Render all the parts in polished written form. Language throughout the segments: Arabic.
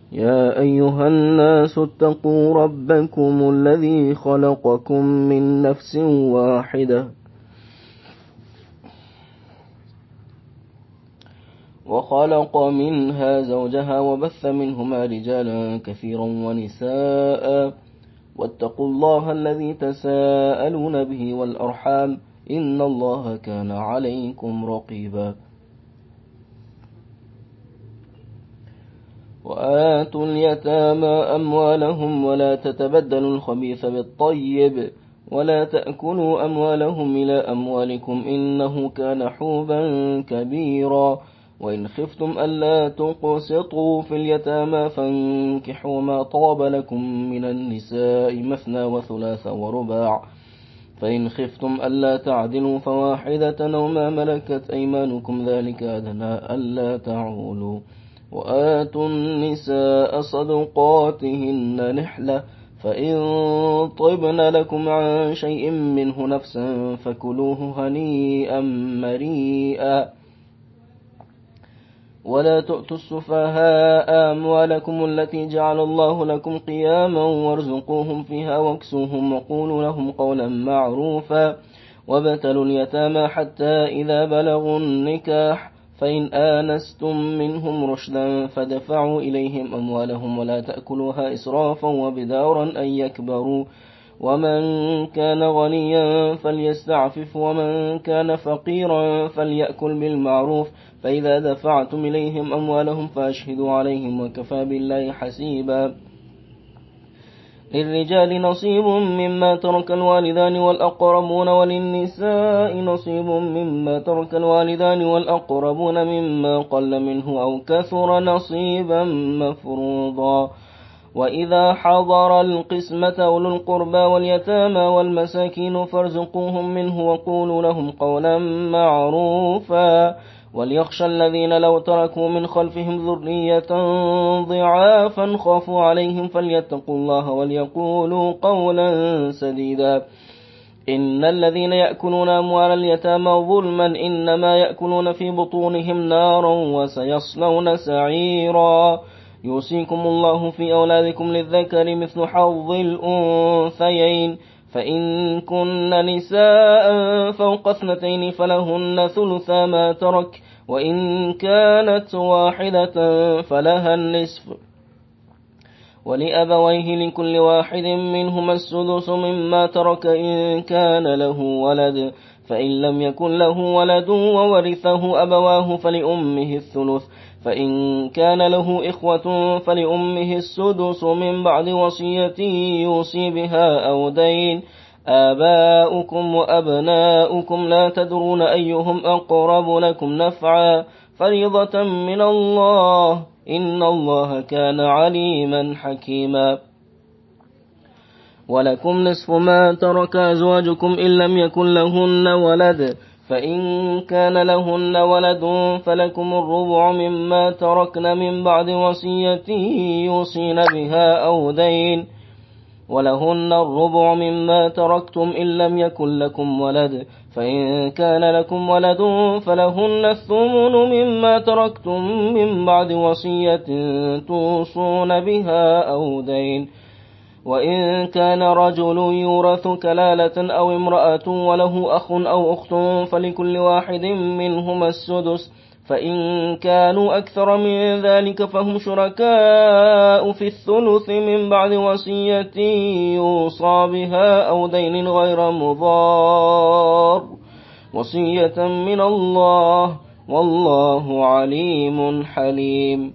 يا أيها الناس اتقوا ربكم الذي خلقكم من نفس واحدة وخلق منها زوجها وبث منهما رجالا كثيرا ونساء واتقوا الله الذي تساءلون به والأرحام إن الله كان عليكم رقيبا وآتوا اليتامى أموالهم ولا تتبدلوا الخبيث بالطيب ولا تأكلوا أموالهم إلى أموالكم إنه كان حوبا كبيرا وإن خفتم ألا تقسطوا في اليتامى فانكحوا ما طاب لكم من النساء مثنى وثلاث ورباع فإن خفتم ألا تعدلوا فواحدة أو ما ملكت أيمانكم ذلك أدنى ألا تعولوا وآتوا النساء صدقاتهن نحلة فإن طبن لكم عن شيء منه نفسا فكلوه هنيئا مريئا ولا تؤتوا السفهاء أموالكم التي جعل الله لكم قياما وارزقوهم فيها واكسوهم وقولوا لهم قولا معروفا وابتلوا اليتامى حتى إذا بلغوا النكاح فإن آنستم منهم رشدا فدفعوا إليهم أموالهم ولا تأكلوها إسرافا وبدارا أن يكبروا ومن كان غنيا فليستعفف ومن كان فقيرا فليأكل بالمعروف فإذا دفعتم إليهم أموالهم فأشهدوا عليهم وكفى بالله حسيبا للرجال نصيب مما ترك الوالدان والأقربون وللنساء نصيب مما ترك الوالدان والأقربون مما قل منه أو كثر نصيبا مفروضا وإذا حضر القسمة أولو القربى واليتامى والمساكين فارزقوهم منه وقولوا لهم قولا معروفا وليخشى الذين لو تركوا من خلفهم ذرية ضعافا خافوا عليهم فليتقوا الله وليقولوا قولا سديدا إن الذين يأكلون أموال اليتامى ظلما إنما يأكلون في بطونهم نارا وسيصلون سعيرا يوصيكم الله في أولادكم للذكر مثل حظ الأنثيين فإن كن نساء فوق 2 فلهن ثلثا ما ترك وإن كانت واحدة فلها النصف ولأبويه لكل واحد منهما السدس مما ترك إن كان له ولد فإن لم يكن له ولد وورثه أبواه فلأمه الثلث فإن كان له إخوة فلأمه السدس من بعد وصية يوصي بها أو دين آباؤكم وأبناؤكم لا تدرون أيهم أقرب لكم نفعا فريضة من الله إن الله كان عليما حكيما ولكم نصف ما ترك أزواجكم إن لم يكن لهن ولد فإن كان لهن ولد فلكم الربع مما تركن من بعد وصية يوصين بها أو دين ولهن الربع مما تركتم إن لم يكن لكم ولد فإن كان لكم ولد فلهن الثمن مما تركتم من بعد وصية توصون بها أو دين وإن كان رجل يورث كلالة أو امرأة وله أخ أو أخت فلكل واحد منهما السدس فإن كانوا أكثر من ذلك فهم شركاء في الثلث من بعد وصية يوصى بها أو دين غير مضار وصية من الله والله عليم حليم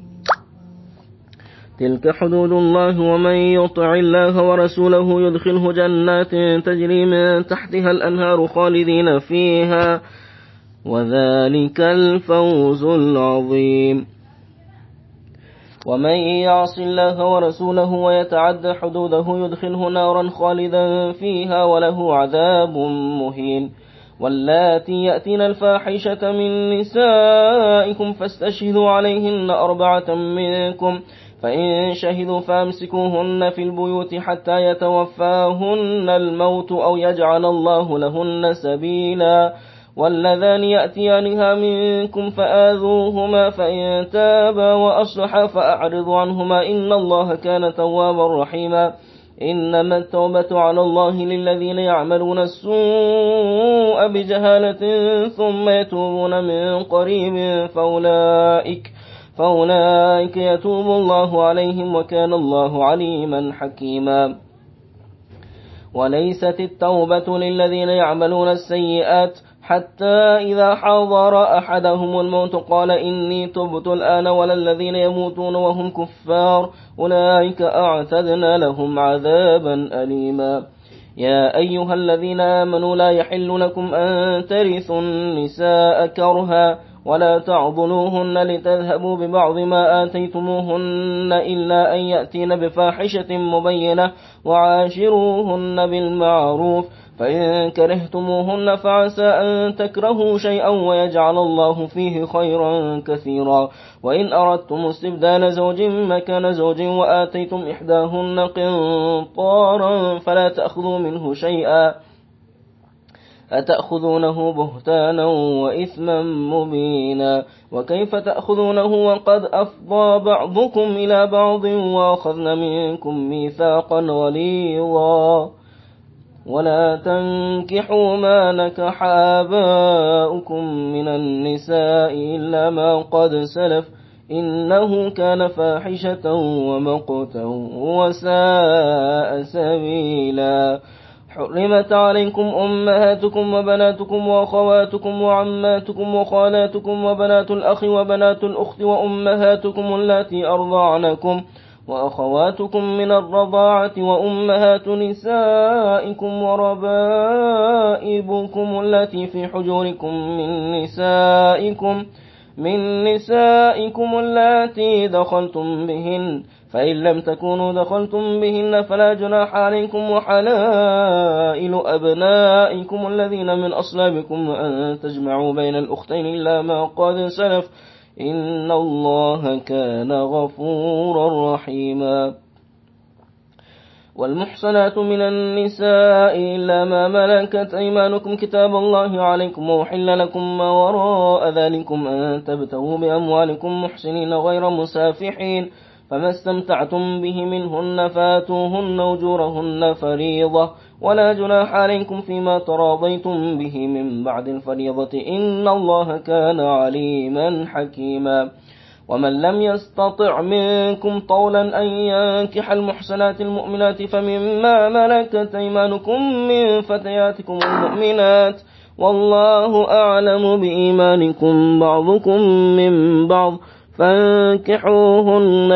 تلك حدود الله ومن يطع الله ورسوله يدخله جنات تجري من تحتها الأنهار خالدين فيها وذلك الفوز العظيم ومن يعص الله ورسوله ويتعد حدوده يدخله نارا خالدا فيها وله عذاب مهين واللاتي يأتين الفاحشة من نسائكم فاستشهدوا عليهن 4 منكم فإن شهدوا فامسكوهن في البيوت حتى يتوفاهن الموت أو يجعل الله لهن سبيلا واللذان يأتيانها منكم فآذوهما فإن تابا وأصلحا فأعرضوا عنهما إن الله كان توابا رحيما إنما التوبة على الله للذين يعملون السوء بجهالة ثم يتوبون من قريب فأولئك يتوب الله عليهم وكان الله عليما حكيما وليست التوبة للذين يعملون السيئات حتى إذا حضر أحدهم الموت قال إني تبت الآن ولا الذين يموتون وهم كفار أولئك أعتدنا لهم عذابا أليما يا أيها الذين آمنوا لا يحل لكم أن ترثوا النساء كرها ولا تعضلوهن لتذهبوا ببعض ما آتيتموهن إلا أن يأتين بفاحشة مبينة وعاشروهن بالمعروف فإن كرهتموهن فعسى أن تكرهوا شيئا ويجعل الله فيه خيرا كثيرا وإن أردتم استبدال زوج مكان زوج وآتيتم إحداهن قنطارا فلا تأخذوا منه شيئا أتأخذونه بهتانا وإثما مبينا وكيف تأخذونه وقد أفضى بعضكم إلى بعض وأخذن منكم ميثاقا غليظا ولا تنكحوا ما نكح آباؤكم من النساء إلا ما قد سلف إنه كان فاحشة ومقتا وساء سبيلا حرمت عليكم أمهاتكم وبناتكم وأخواتكم وعماتكم وخالاتكم وبنات الأخ وبنات الأخت وأمهاتكم اللاتي أرضعنكم وأخواتكم من الرضاعة وأمهات نسائكم وربائبكم التي في حجوركم من نسائكم اللاتي دخلتم بهن فإن لم تكونوا دخلتم بهن فلا جناح عليكم وحلائل أبنائكم الذين من أصلابكم وأن تجمعوا بين الأختين إلا ما قد سلف إن الله كان غفورا رحيما والمحصنات من النساء إلا ما ملكت أيمانكم كتاب الله عليكم وأحل لكم ما وراء ذلكم أن تبتغوا بأموالكم محسنين غير مسافحين فما استمتعتم به منهن فاتوهن أجورهن فريضة ولا جناح عليكم فيما تراضيتم به من بعد الفريضة إن الله كان عليما حكيما ومن لم يستطع منكم طولا أن ينكح المحسنات المؤمنات فمما ملكت أيمانكم من فتياتكم المؤمنات والله أعلم بإيمانكم بعضكم من بعض فانكحوهن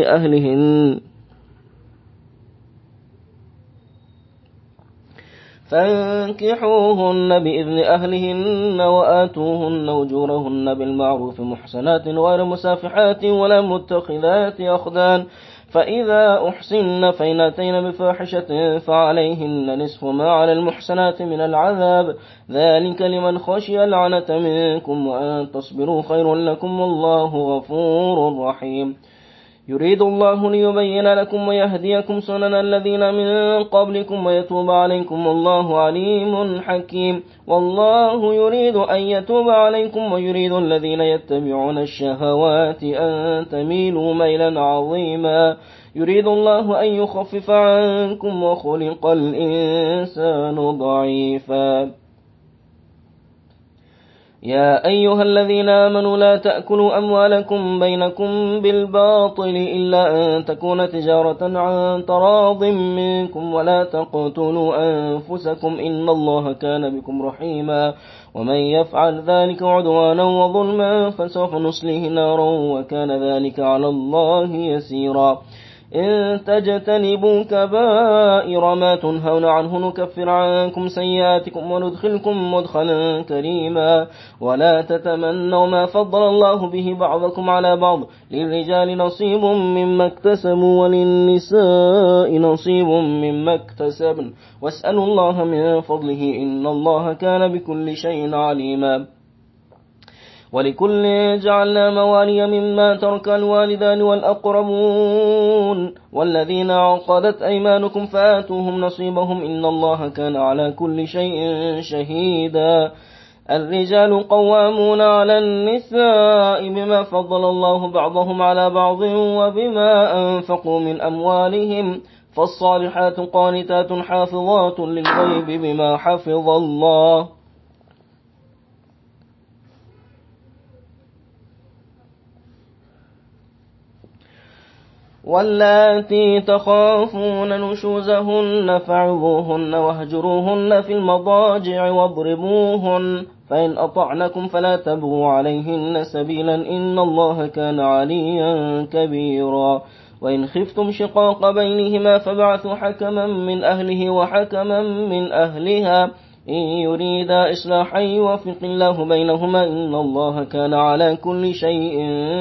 بإذن أهلهن وآتوهن أجورهن بالمعروف محسنات غير مسافحات ولا متخذات أخدان فإذا أحسن فإن أتين بفاحشة فعليهن نصف ما على المحسنات من العذاب ذلك لمن خشي العنة منكم وأن تصبروا خير لكم والله غفور رحيم يريد الله ليبين لكم ويهديكم سنن الذين من قبلكم ويتوب عليكم والله عليم حكيم والله يريد أن يتوب عليكم ويريد الذين يتبعون الشهوات أن تميلوا ميلا عظيما يريد الله أن يخفف عنكم وخلق الإنسان ضعيفا يا أيها الذين آمنوا لا تأكلوا أموالكم بينكم بالباطل إلا أن تكون تجارة عن تراض منكم ولا تقتلوا أنفسكم إن الله كان بكم رحيما ومن يفعل ذلك عدوانا وظلما فسوف نصليه نارا وكان ذلك على الله يسيرا إن تجتنبوا كبائر ما تنهون عنه نكفر عنكم سيئاتكم وندخلكم مدخلا كريما ولا تتمنوا ما فضل الله به بعضكم على بعض للرجال نصيب مما اكتسبوا وللنساء نصيب مما اكتسبن واسألوا الله من فضله إن الله كان بكل شيء عليما ولكل جعلنا موالي مما ترك الوالدان والأقربون والذين عقدت أيمانكم فآتوهم نصيبهم إن الله كان على كل شيء شهيدا الرجال قوامون على النساء بما فضل الله بعضهم على بعض وبما أنفقوا من أموالهم فالصالحات قانتات حافظات للغيب بما حفظ الله واللاتي تخافون نشوزهن فعظوهن واهجروهن في المضاجع واضربوهن فإن أطعنكم فلا تبغوا عليهن سبيلا إن الله كان عليا كبيرا وإن خفتم شقاق بينهما فابعثوا حكما من أهله وحكما من أهلها إن يريدا إصلاحا يوفق الله بينهما إن الله كان على كل شيء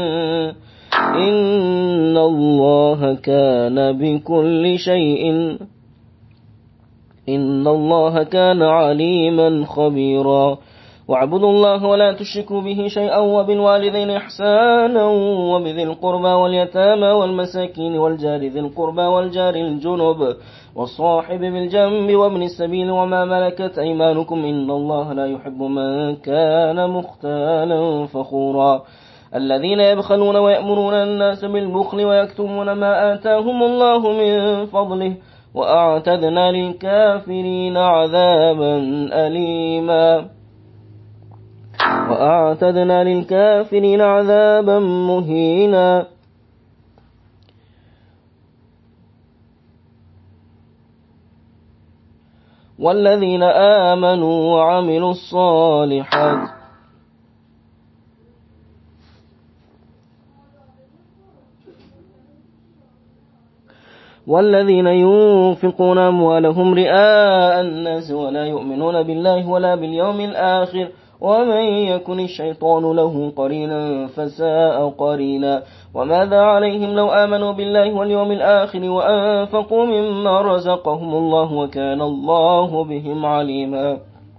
إن الله كان بكل شيء إن الله كان عليما خبيرا واعبدوا الله ولا تشركوا به شيئا وبالوالدين إحسانا وبذي القربى واليتامى والمساكين والجار ذي القربى والجار الجنب والصاحب بالجنب وابن السبيل وما ملكت أيمانكم إن الله لا يحب من كان مختالا فخورا الذين يبخلون ويأمرون الناس بالبخل ويكتمون ما آتاهم الله من فضله وأعتدنا للكافرين عذابا أليما وأعتدنا للكافرين عذابا مهينا والذين آمنوا وعملوا الصالحات والذين ينفقون أموالهم رئاء الناس ولا يؤمنون بالله ولا باليوم الآخر ومن يكن الشيطان له قرينا فساء قرينا وماذا عليهم لو آمنوا بالله واليوم الآخر وأنفقوا مما رزقهم الله وكان الله بهم عليما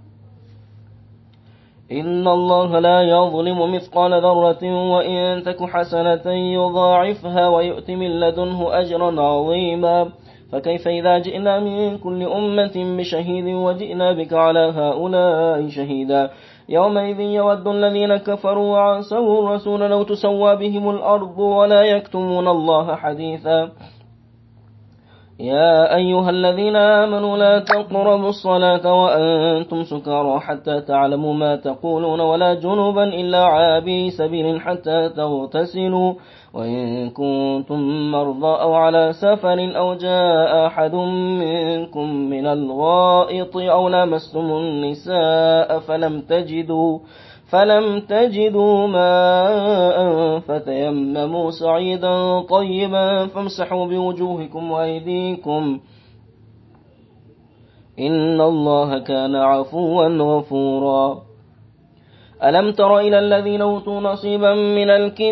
إن الله لا يظلم مثقال ذرة وإن تك حسنة يضاعفها ويؤت من لدنه أجرا عظيما فكيف إذا جئنا من كل أمة بشهيد وجئنا بك على هؤلاء شهيدا يومئذ يود الذين كفروا وعصوا الرسول لو تسوى بهم الأرض ولا يكتمون الله حديثا يا أيها الذين آمنوا لا تقربوا الصلاة وأنتم سكارى حتى تعلموا ما تقولون ولا جنبا إلا عابري سبيل حتى تغتسلوا وإن كنتم مرضى أو على سفر أو جاء أحد منكم من الغائط أو لامستم النساء فلم تجدوا ماء فتيمموا صعيدا طيبا فامسحوا بوجوهكم وأيديكم إن الله كان عفوا غفورا ألم تر إلى الذين أوتوا نصيبا من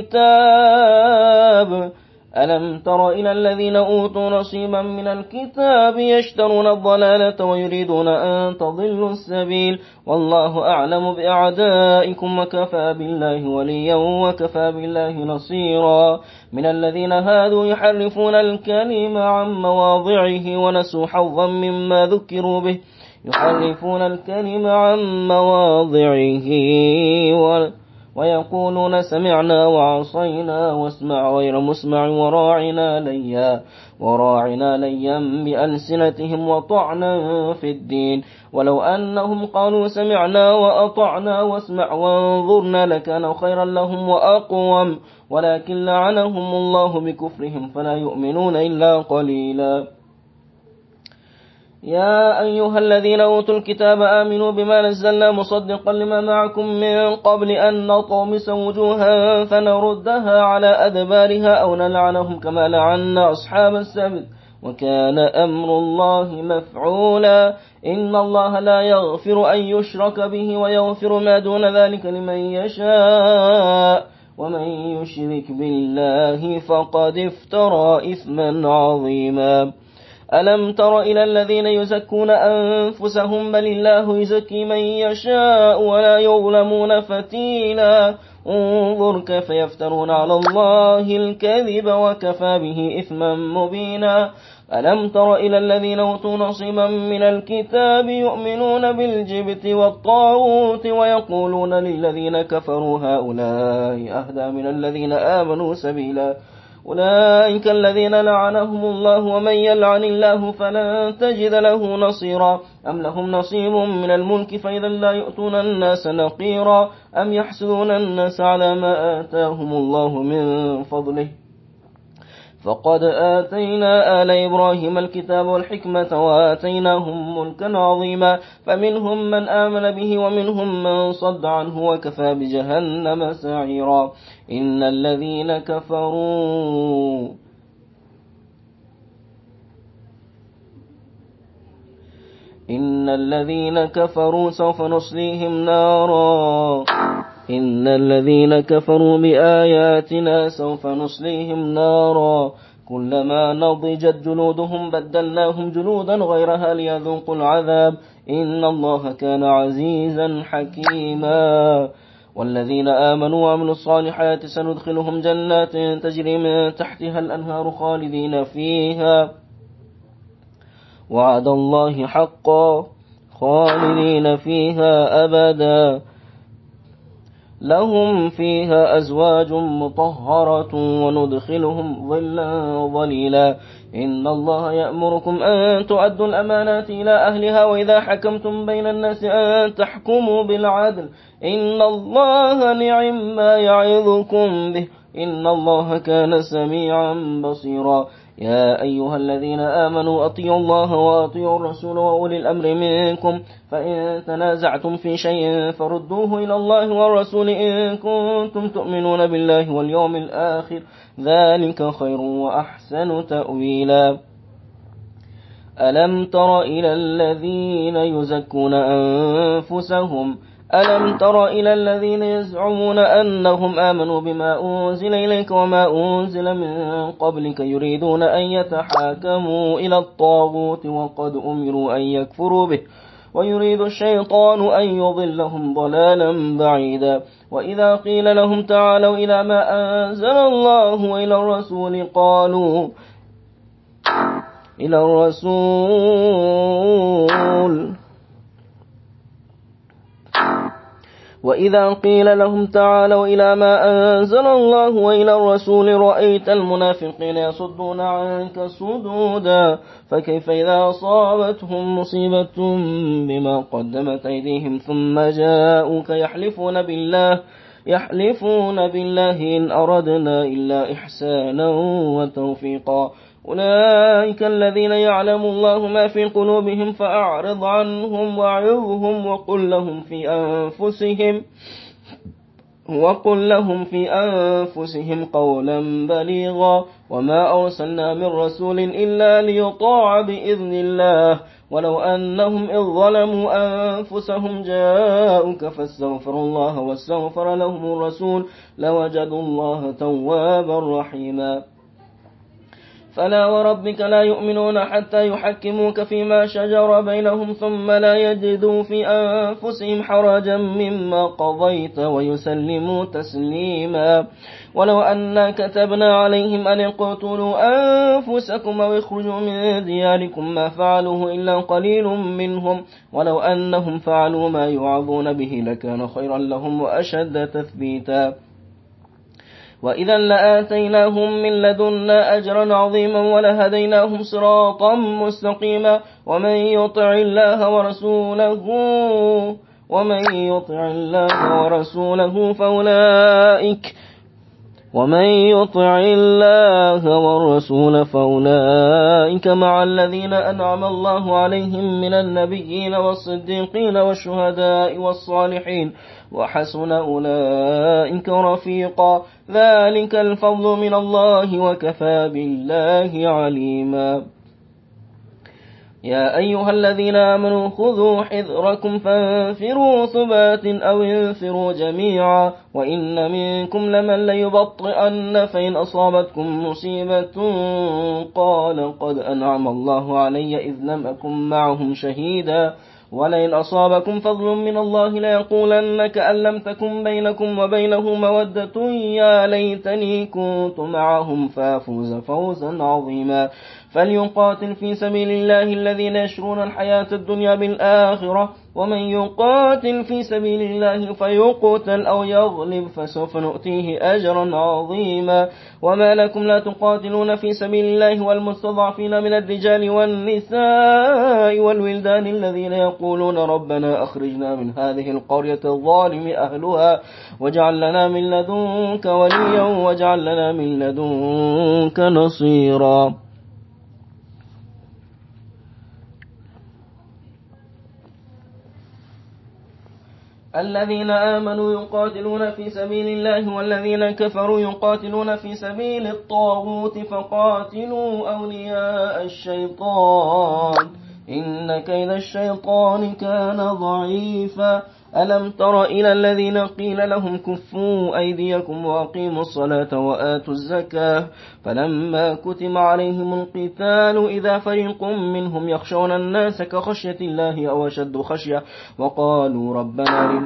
الكتاب يشترون الضلالة ويريدون أن تضلوا السبيل والله أعلم بأعدائكم وكفى بالله وليا وكفى بالله نصيرا من الذين هادوا يحرفون الكلم عن مواضعه ونسوا حظا مما ذكروا به يحرفون الكلم عن مواضعه ويقولون سمعنا وعصينا واسمع غير مسمع وراعنا ليا بألسنتهم وطعنا في الدين ولو أنهم قالوا سمعنا وأطعنا واسمع وانظرنا لكان خيرا لهم وأقوم ولكن لعنهم الله بكفرهم فلا يؤمنون إلا قليلا يا أيها الذين أوتوا الكتاب آمنوا بما نزلنا مصدقا لما معكم من قبل أن نطمس وجوها فنردها على أدبارها أو نلعنهم كما لعنا أصحاب السبت وكان أمر الله مفعولا إن الله لا يغفر أن يشرك به ويغفر ما دون ذلك لمن يشاء ومن يشرك بالله فقد افترى إثما عظيما ألم تر إلى الذين يزكون أنفسهم بل الله يزكي من يشاء ولا يظلمون فتيلا انظر كيف يفترون على الله الكذب وكفى به إثما مبينا ألم تر إلى الذين أوتوا نصيبا من الكتاب يؤمنون بالجبت والطاغوت ويقولون للذين كفروا هؤلاء أهدى من الذين آمنوا سبيلا أولئك الذين لعنهم الله ومن يلعن الله فلن تجد له نصيرا أم لهم نصيب من الملك فإذا لا يؤتون الناس نقيرا أم يحسدون الناس على ما آتاهم الله من فضله فقد آتينا آل إبراهيم الكتاب والحكمة وآتيناهم ملكا عظيما فمنهم من آمن به ومنهم من صد عنه وكفى بجهنم سعيرا إن الذين كفروا سوف نصليهم نارا إن الذين كفروا بآياتنا سوف نصليهم نارا كلما نضجت جلودهم بدلناهم جلودا غيرها ليذوقوا العذاب إن الله كان عزيزا حكيما والذين آمنوا وعملوا الصالحات سندخلهم جنات تجري من تحتها الأنهار خالدين فيها وعد الله حقا خالدين فيها أبدا لهم فيها أزواج مطهرة وندخلهم ظلا ظليلا إن الله يأمركم أن تؤدوا الأمانات إلى أهلها وإذا حكمتم بين الناس أن تحكموا بالعدل إن الله نعم ما يعظكم به إن الله كان سميعا بصيرا يا أيها الذين آمنوا أطيعوا الله وأطيعوا الرسول وأولي الأمر منكم فإن تنازعتم في شيء فردوه إلى الله والرسول إن كنتم تؤمنون بالله واليوم الآخر ذلك خير وأحسن تأويلا ألم تر إلى الذين يزكون أنفسهم ألم تر إلى الذين يزعمون أنهم آمنوا بما أنزل إليك وما أنزل من قبلك يريدون أن يتحاكموا إلى الطاغوت وقد أمروا أن يكفروا به ويريد الشيطان أن يضلهم ضلالا بعيدا وإذا قيل لهم تعالوا إلى ما أنزل الله وإلى الرسول قالوا وإذا قيل لهم تعالوا إلى ما أنزل الله وإلى الرسول رأيت المنافقين يصدون عنك صدودا فكيف إذا أصابتهم مصيبة بما قدمت أيديهم ثم جاءوك يحلفون بالله إن أردنا إلا إحسانا وتوفيقا أولئك الذين يعلم الله ما في قلوبهم فأعرض عنهم وعظهم وقل لهم في أنفسهم قولا بليغا وما أرسلنا من رسول إلا ليطاع بإذن الله ولو أنهم إذ ظلموا أنفسهم جاءوك فاستغفروا الله واستغفر لهم الرسول لوجدوا الله توابا رحيما فلا وربك لا يؤمنون حتى يحكموك فيما شجر بينهم ثم لا يجدوا في أنفسهم حرجا مما قضيت ويسلموا تسليما ولو أنا كتبنا عليهم أن اقتلوا أنفسكم أو اخرجوا من دياركم ما فعلوه إلا قليل منهم ولو أنهم فعلوا ما يوعظون به لكان خيرا لهم وأشد تثبيتا وإذا لآتيناهم من لدنا أجرا عظيما ولهديناهم صراطا مستقيما ومن يطع الله والرسول فأولئك مع الذين أنعم الله عليهم من النبيين والصديقين والشهداء والصالحين وحسن أولئك رفيقا ذلك الفضل من الله وكفى بالله عليما يا أيها الذين آمنوا خذوا حذركم فانفروا ثبات أو انفروا جميعا وإن منكم لمن ليبطئن فإن أصابتكم مصيبة قال قد أنعم الله علي إذ لم أكن معهم شهيدا ولئن أصابكم فضل من الله ليقولن كأن لم تكن بينكم وبينه مودة يا ليتني كنت معهم فافوز فوزا عظيما. فليقاتل في سبيل الله الذين يشرون الحياة الدنيا بالآخرة، ومن يقاتل في سبيل الله فيقتل أو يغلب فسوف نؤتيه أجرا عظيما. وما لكم لا تقاتلون في سبيل الله والمستضعفين من الرجال والنساء والولدان الذين يقولون ربنا أخرجنا من هذه القرية الظالم أهلها واجعل لنا من لدنك وليا واجعل لنا من لدنك نصيرا. الذين آمنوا يقاتلون في سبيل الله والذين كفروا يقاتلون في سبيل الطاغوت فقاتلوا أولياء الشيطان إن كيد الشيطان كان ضعيفا. ألم تر إلى الذين قيل لهم كفوا أيديكم وأقيموا الصلاة وآتوا الزكاة فلما كتب عليهم القتال إذا فريق منهم يخشون الناس كخشية الله أو أشد خشية وقالوا ربنا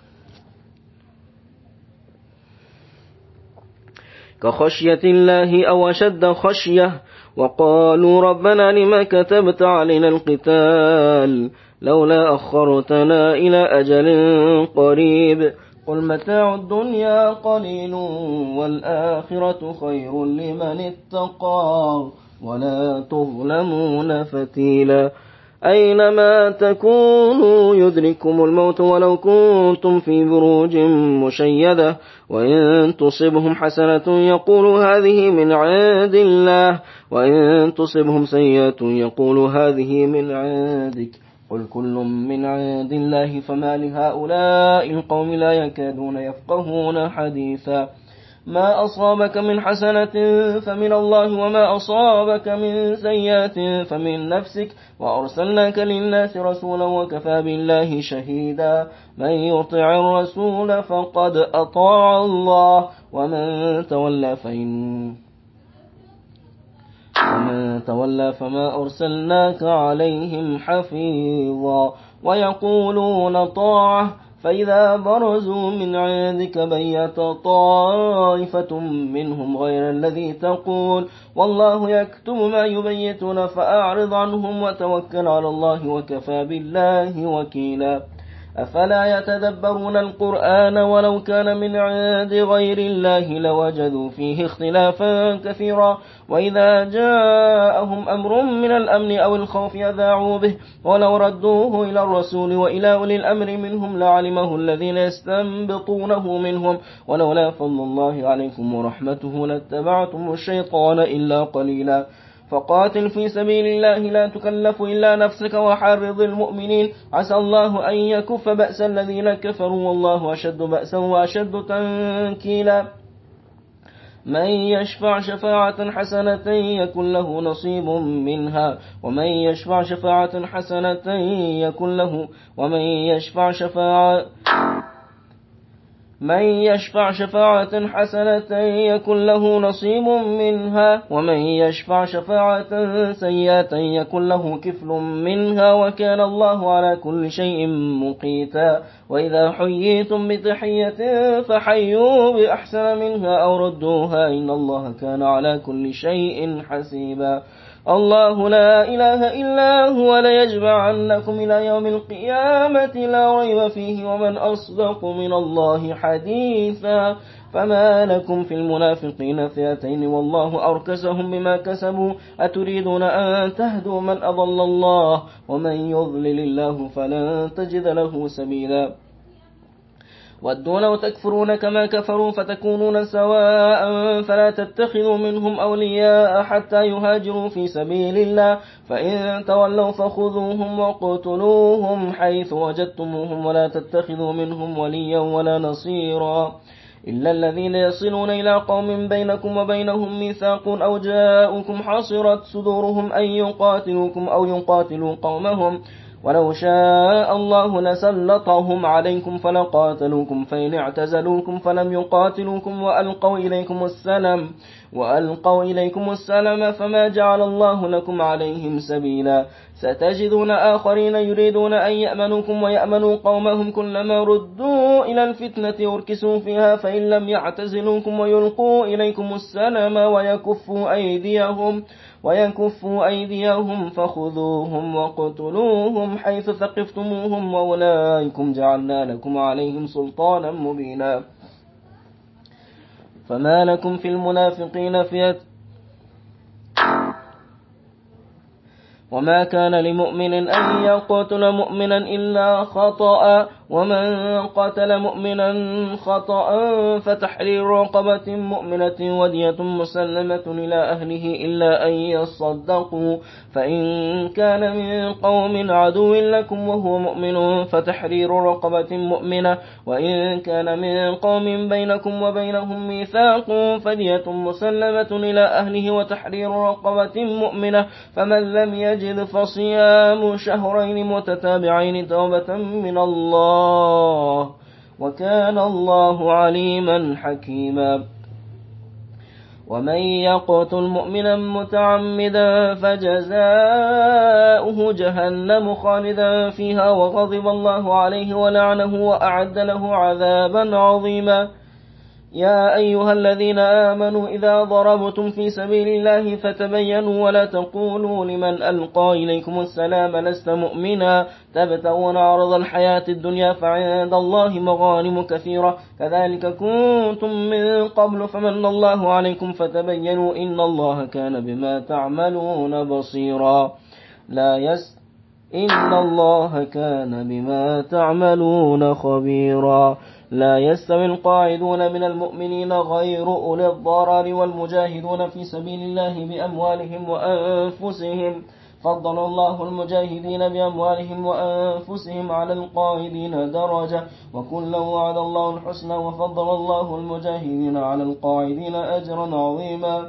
كخشية الله أو أشد خشية وقالوا ربنا لما كتبت علينا القتال لولا أخرتنا إلى أجل قريب قل متاع الدنيا قليل والآخرة خير لمن اتقى ولا تظلمون فتيلا. أينما تكونوا يدرككم الموت ولو كنتم في بروج مشيدة وإن تصبهم حسنة يقولوا هذه من عند الله وإن تصبهم سيئة يقولوا هذه من عندك قل كل من عند الله فما لهؤلاء القوم لا يكادون يفقهون حديثا. ما أصابك من حسنة فمن الله وما أصابك من سيئة فمن نفسك وأرسلناك للناس رسولا وكفى بالله شهيدا. من يطع الرسول فقد أطاع الله ومن تولى فما أرسلناك عليهم حفيظا. ويقولون طاعة فإذا برزوا من عندك بيت طائفة منهم غير الذي تقول والله يكتب ما يبيتون فأعرض عنهم وتوكل على الله وكفى بالله وكيلا. أفلا يتدبرون القرآن ولو كان من عند غير الله لوجدوا فيه اختلافا كثيرا وإذا جاءهم أمر من الأمن أو الخوف يذاعوا به ولو ردوه إلى الرسول وإلى أولي الأمر منهم لعلمه الذين يستنبطونه منهم ولولا فضل الله عليكم ورحمته لاتبعتم الشيطان إلا قليلا. فقاتل في سبيل الله لا تكلف إلا نفسك وحرض المؤمنين عسى الله أن يكف بأس الذين كفروا والله أشد بأسا وأشد تنكيلا. من يشفع شفاعة حسنة يكن له نصيب منها ومن يشفع شفاعة حسنة يكن له نصيب منها ومن يشفع شفاعة سيئة يكن له كفل منها وكان الله على كل شيء مقيتا. وإذا حييتم بتحية فحيوا بأحسن منها أو ردوها إن الله كان على كل شيء حسيبا. الله لا إله إلا هو ليجمعنكم إلى يوم القيامة لا ريب فيه ومن أصدق من الله حديثا. فما لكم في المنافقين فئتين والله أركسهم بما كسبوا أتريدون أن تهدوا من أضل الله ومن يضلل الله فلن تجد له سبيلا. ودوا لو تكفرون كما كفروا فتكونون سواء فلا تتخذوا منهم أولياء حتى يهاجروا في سبيل الله فإن تولوا فخذوهم وقتلوهم حيث وجدتموهم ولا تتخذوا منهم وليا ولا نصيرا إلا الذين يصلون إلى قوم بينكم وبينهم ميثاق أو جاءوكم حصرت صدورهم أن يقاتلوكم أو يقاتلوا قومهم ولو شاء الله لسلطهم عليكم فلقاتلوكم فإن اعتزلوكم فلم يقاتلوكم وألقوا إليكم السلام وألقوا إليكم السلام فما جعل الله لكم عليهم سبيلا ستجدون آخرين يريدون أن يأمنوكم ويأمنوا قومهم كلما ردوا إلى الفتنة أركسوا فيها فإن لم يعتزلوكم ويلقوا إليكم السلام ويكفوا أيديهم فخذوهم وقتلوهم حيث ثقفتموهم وأولئكم جعلنا لكم عليهم سلطانا مبينا فما لكم في المنافقين فئة وما كان لمؤمن أن يقتل مؤمنا إلا خطأ ومن قتل مؤمنا خطأ فتحرير رقبة مؤمنة ودية مسلمة إلى أهله إلا أن يصدقوا فإن كان من قوم عدو لكم وهو مؤمن فتحرير رقبة مؤمنة وإن كان من قوم بينكم وبينهم ميثاق فدية مسلمة إلى أهله وتحرير رقبة مؤمنة فمن لم يجد فصيام شهرين متتابعين توبة من الله وكان الله عليما حكيما ومن يقتل مؤمنا متعمدا فجزاؤه جهنم خالدا فيها وغضب الله عليه ولعنه وأعد له عذابا عظيما يا أيها الذين آمنوا إذا ضربتم في سبيل الله فتبينوا ولا تقولوا لمن ألقى إليكم السلام لست مؤمنا تبتغون عرض الحياة الدنيا فعند الله مغانم كثيرة كذلك كنتم من قبل فمن الله عليكم فتبينوا إن الله كان بما تعملون بصيرا إن الله كان بما تعملون خبيرا لا يستوي القاعدون من المؤمنين غير أولي الضرر والمجاهدون في سبيل الله بأموالهم وأنفسهم فضل الله المجاهدين بأموالهم وأنفسهم على القاعدين درجة وكلا وعد الله الحسنى وفضل الله المجاهدين على القاعدين أجرا عظيما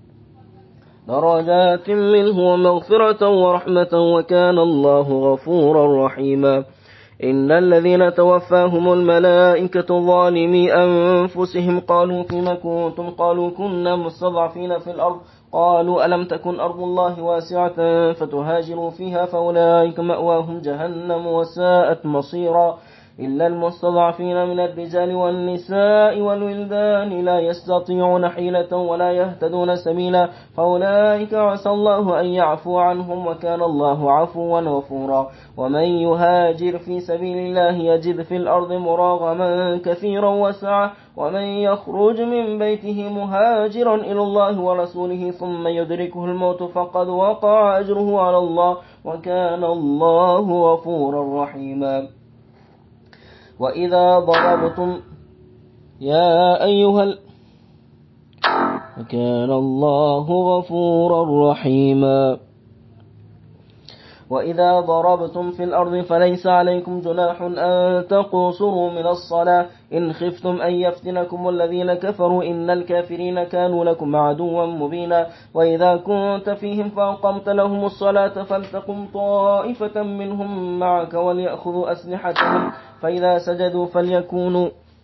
درجات منه ومغفرة ورحمة وكان الله غفورا رحيما إن الذين توفاهم الملائكة ظالمي أنفسهم قالوا فيما كنتم قالوا كنا مستضعفين في الأرض قالوا ألم تكن أرض الله واسعة فتهاجروا فيها فأولئك مأواهم جهنم وساءت مصيرا إلا المستضعفين من الرجال والنساء والولدان لا يستطيعون حيلة ولا يهتدون سبيلا فأولئك عسى الله أن يعفو عنهم وكان الله عفوا غفورا ومن يهاجر في سبيل الله يجد في الأرض مراغما كثيرا وسعة ومن يخرج من بيته مهاجرا إلى الله ورسوله ثم يدركه الموت فقد وقع أجره على الله وكان الله غفورا رحيما وإذا ضربتم وكان الله غفورا رحيما وإذا ضربتم في الأرض فليس عليكم جناح أن تقصروا من الصلاة إن خفتم أن يفتنكم الذين كفروا إن الكافرين كانوا لكم عدوا مبينا وإذا كنت فيهم فأقمت لهم الصلاة فلتقم طائفة منهم معك وليأخذوا أسلحتهم فإذا سجدوا فليكونوا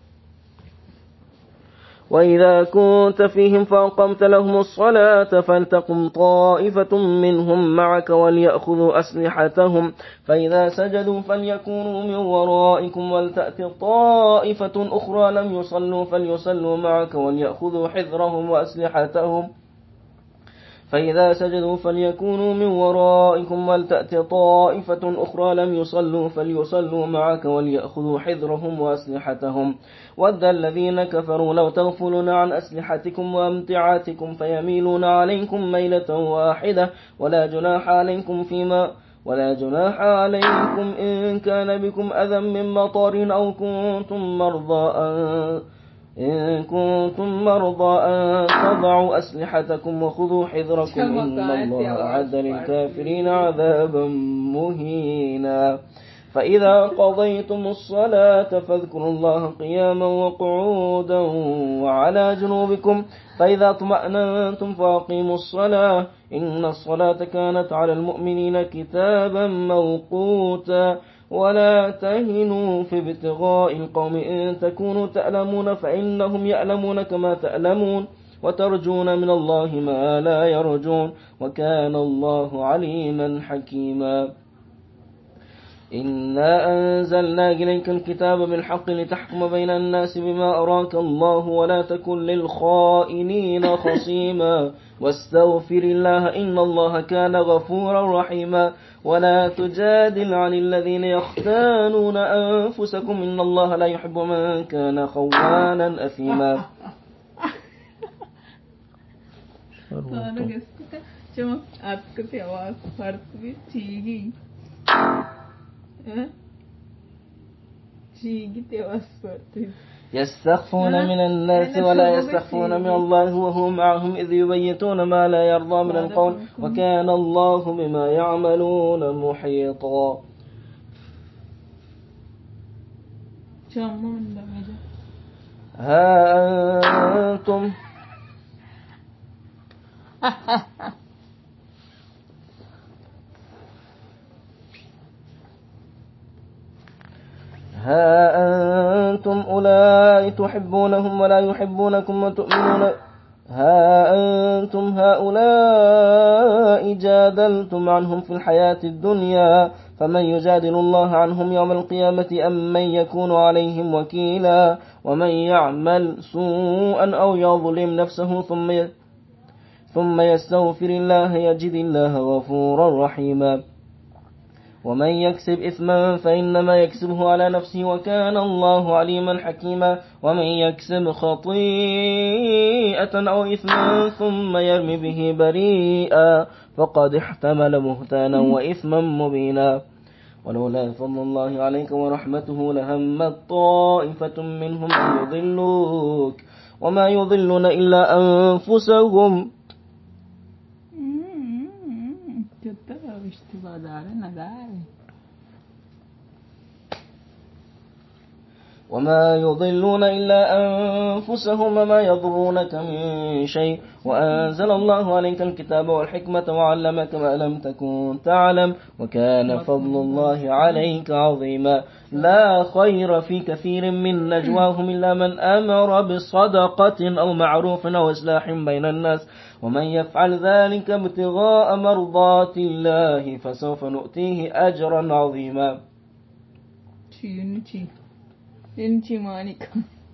وإذا كنت فيهم فأقمت لهم الصلاة فلتقم طائفة منهم معك وليأخذوا أسلحتهم فإذا سجدوا فليكونوا من ورائكم ولتأت طائفة أخرى لم يصلوا فليصلوا معك وليأخذوا حذرهم وأسلحتهم فإذا سجدوا فليكونوا من ورائكم ولتأت طائفة أخرى لم يصلوا فليصلوا معك وليأخذوا حذرهم وأسلحتهم ود الذين كفروا لو تغفلون عن أسلحتكم وأمتعاتكم فيميلون عليكم ميلة واحدة ولا جناح عليكم إن كان بكم أذى من مطر أو إن كنتم مرضى أن تضعوا أسلحتكم وخذوا حذركم إن الله أعد للكافرين عذابا مهينا فإذا قضيتم الصلاة فاذكروا الله قياما وقعودا وعلى جنوبكم فإذا اطمأننتم فأقيموا الصلاة إن الصلاة كانت على المؤمنين كتابا موقوتا ولا تهنوا في ابتغاء القوم إن تكونوا تألمون فإنهم يألمون كما تألمون وترجون من الله ما لا يرجون وكان الله عليما حكيما إنا أنزلنا إليك الكتاب بالحق لتحكم بين الناس بما أراك الله ولا تكن للخائنين خصيما واستغفر الله إن الله كان غفورا رحيما ولا تجادل عن الذين يختانون أنفسكم إن الله لا يحب من كان خوانا أثيما. يستخفون من الناس ولا يستخفون من الله وهو معهم إذ يبيتون ما لا يرضى من القول وكان الله بما يعملون محيطا. ها أنتم أولئك تحبونهم ولا يحبونكم وتؤمنون ها أنتم هؤلاء جادلتم عنهم في الحياة الدنيا فمن يجادل الله عنهم يوم القيامة أم من يكون عليهم وكيلا ومن يعمل سوءا أو يظلم نفسه ثم يستغفر الله يجد الله غفورا رحيما ومن يكسب إثما فإنما يكسبه على نفسه وكان الله عليما حكيما ومن يكسب خطيئة أو إثما ثم يرمي به بريئا فقد احتمل بهتانا وإثما مبينا ولولا فضل الله عليك ورحمته لهمت طائفة منهم أن يضلوك وما يضلون إلا أنفسهم وما يضلون إلا أنفسهم وما يضرونك من شيء وأنزل الله عليك الكتاب والحكمة وعلمك ما لم تكن تعلم وكان فضل الله عليك عظيما لا خير في كثير من نجواهم إلا من أمر بصدقة أو معروف أو إصلاح بين الناس ومن يفعل ذلك ابتغاء مرضات الله فسوف نؤتيه أجرا عظيما. Inci manik.